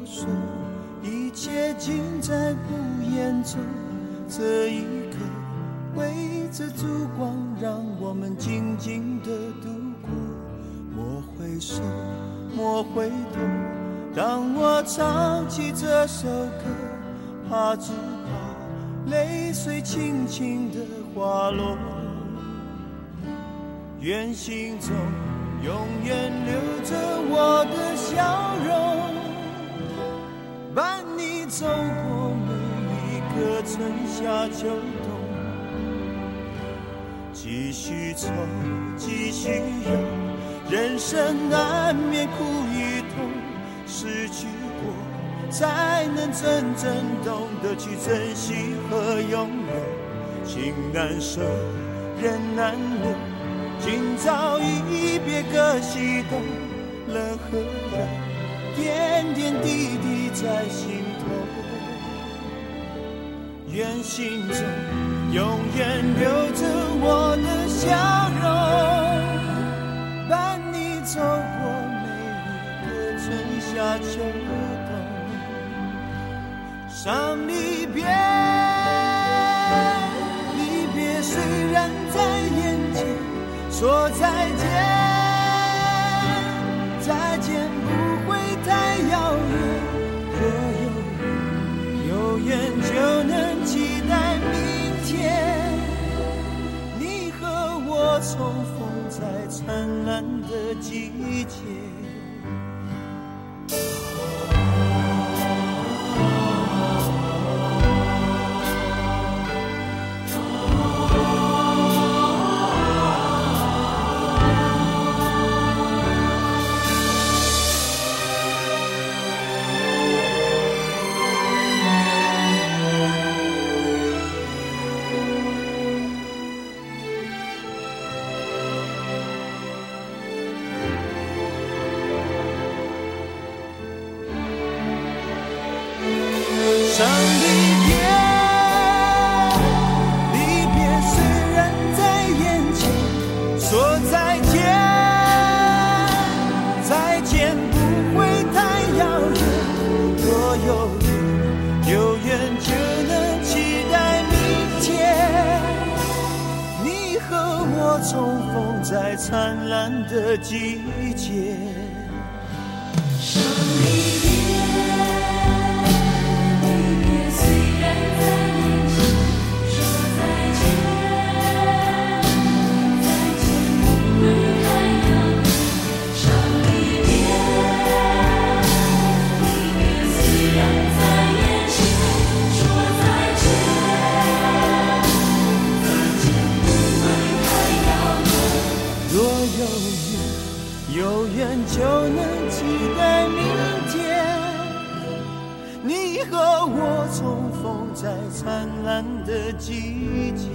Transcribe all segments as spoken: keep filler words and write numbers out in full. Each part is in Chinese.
说，一切尽在不言中。这一刻围着烛光，让我们静静地度过。莫回首，莫回头，当我唱起这首歌，怕只怕泪水轻轻地滑落。愿心中永远留着我的笑容，伴你走过每一个春夏秋冬。继续走，继续游，人生难免苦与痛，失去过才能真正懂得去珍惜和拥有。情难舍，人难留，今朝一别各西东，冷和热点点滴滴在心头。愿心中永远留着我的笑容，伴你走过每一个春夏秋冬。伤离别，离别虽然在眼前，说再见，再见不会太遥远。若有缘，有缘就能期待明天，你和我重逢在灿烂的季节。伤离别，离别虽然在眼前，说再见，再见不会太遥远。若有缘，有缘就能期待明天，你和我重逢在灿烂的季节。伤离别，有缘就能期待明天，你和我重逢在灿烂的季节。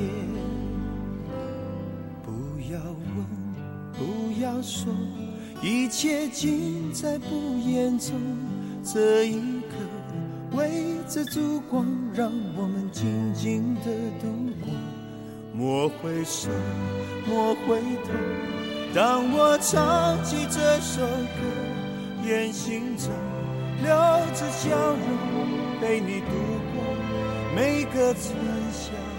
不要问，不要说，一切尽在不言中。这一刻围着烛光，让我们静静地度过。莫回首，莫回头，当我唱起这首歌，愿心中留着笑容，陪你度过每个春夏